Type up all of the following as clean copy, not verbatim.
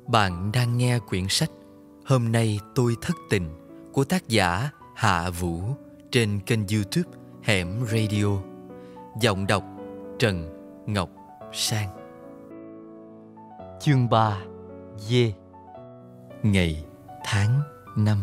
Bạn đang nghe quyển sách Hôm nay tôi thất tình của tác giả Hạ Vũ trên kênh YouTube Hẻm Radio. Giọng đọc Trần Ngọc Sang. Chương 3. Dê. Ngày, tháng, năm.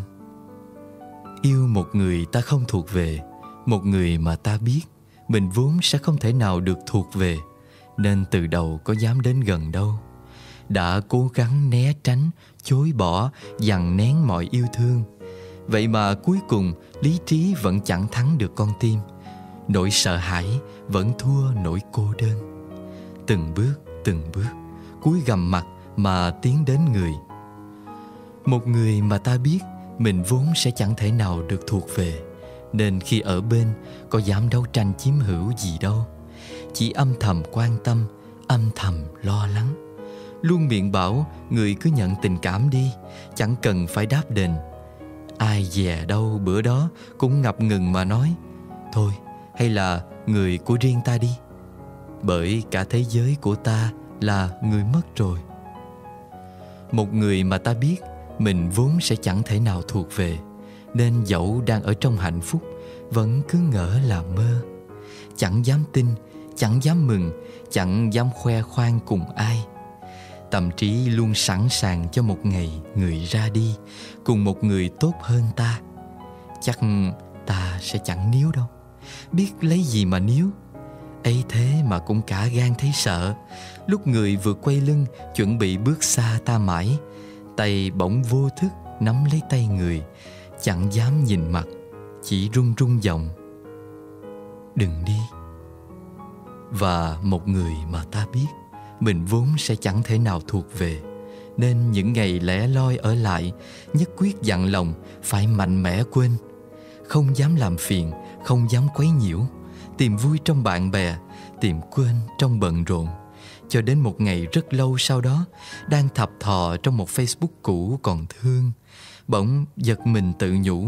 Yêu một người ta không thuộc về, một người mà ta biết mình vốn sẽ không thể nào được thuộc về, nên từ đầu có dám đến gần đâu. Đã cố gắng né tránh, chối bỏ, dằn nén mọi yêu thương. Vậy mà cuối cùng lý trí vẫn chẳng thắng được con tim. Nỗi sợ hãi vẫn thua nỗi cô đơn. Từng bước, cúi gằm mặt mà tiến đến người. Một người mà ta biết mình vốn sẽ chẳng thể nào được thuộc về, nên khi ở bên có dám đấu tranh chiếm hữu gì đâu. Chỉ âm thầm quan tâm, âm thầm lo lắng. Luôn miệng bảo người cứ nhận tình cảm đi, chẳng cần phải đáp đền. Ai dè đâu bữa đó cũng ngập ngừng mà nói: thôi, hay là người của riêng ta đi, bởi cả thế giới của ta là người mất rồi. Một người mà ta biết mình vốn sẽ chẳng thể nào thuộc về, nên dẫu đang ở trong hạnh phúc vẫn cứ ngỡ là mơ. Chẳng dám tin, chẳng dám mừng, chẳng dám khoe khoang cùng ai. Tâm trí luôn sẵn sàng cho một ngày người ra đi cùng một người tốt hơn ta. Chắc ta sẽ chẳng níu đâu, biết lấy gì mà níu. Ấy thế mà cũng cả gan thấy sợ. Lúc người vừa quay lưng chuẩn bị bước xa ta mãi, tay bỗng vô thức nắm lấy tay người, chẳng dám nhìn mặt, chỉ run run giọng: đừng đi. Và một người mà ta biết mình vốn sẽ chẳng thể nào thuộc về, nên những ngày lẻ loi ở lại, nhất quyết dặn lòng phải mạnh mẽ quên. Không dám làm phiền, không dám quấy nhiễu, tìm vui trong bạn bè, tìm quên trong bận rộn. Cho đến một ngày rất lâu sau đó, đang thập thò trong một Facebook cũ còn thương, bỗng giật mình tự nhủ: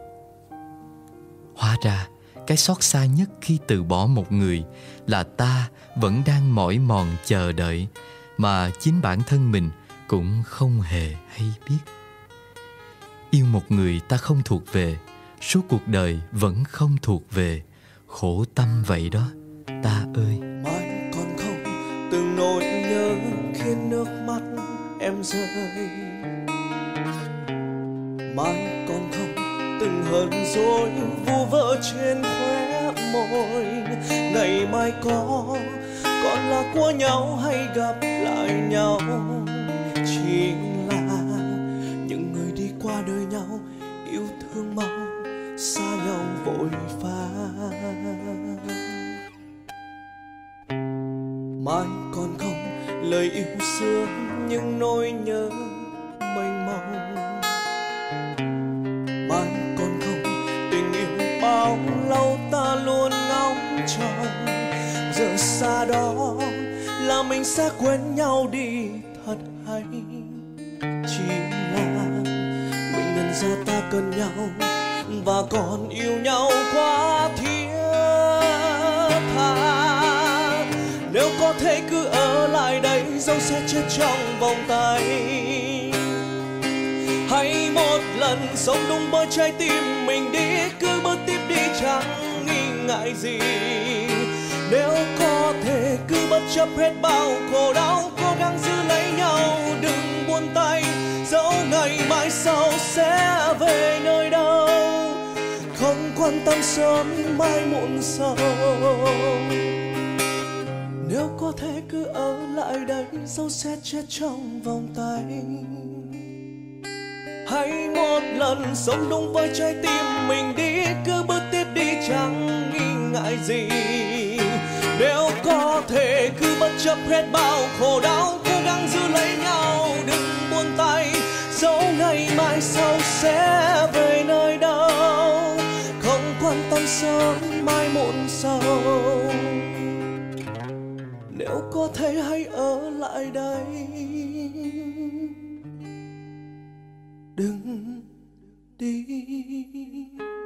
hóa ra cái xót xa nhất khi từ bỏ một người là ta vẫn đang mỏi mòn chờ đợi, mà chính bản thân mình cũng không hề hay biết. Yêu một người ta không thuộc về, suốt cuộc đời vẫn không thuộc về, khổ tâm vậy đó ta ơi. Mai còn không từng nỗi nhớ khiến nước mắt em rơi. Mai còn không từng hờn dỗi vu vơ trên khóe môi. Ngày mai còn là của nhau hay gặp lại nhau, chỉ là những người đi qua đời nhau, yêu thương mau xa nhau vội vã. Mai còn không lời yêu xưa nhưng nỗi nhớ mênh mông. Mai còn không tình yêu bao lâu ta luôn ngóng trông. Giờ xa đó là mình sẽ quên nhau đi thật hay, chỉ là mình nhận ra ta cần nhau và còn yêu nhau quá thiết tha. Nếu có thể cứ ở lại đây, dẫu sẽ chết trong vòng tay. Hãy một lần sống đúng với trái tim mình đi, cứ bước tiếp đi chẳng nghi ngại gì. Nếu có thể cứ bất chấp hết bao khổ đau, cố gắng giữ lấy nhau đừng buông tay. Dẫu ngày mai sau sẽ về nơi đâu, không quan tâm sớm mai muộn sau. Nếu có thể cứ ở lại đây, dẫu sẽ chết trong vòng tay. Hãy một lần sống đúng với trái tim mình đi, cứ bước tiếp đi chẳng nghi ngại gì. Nếu có thể cứ bất chấp hết bao khổ đau, cố gắng giữ lấy nhau đừng buông tay. Dẫu ngày mai sau sẽ về nơi đâu, không quan tâm sớm mai muộn sau. Nếu có thể hãy ở lại đây, đừng đi.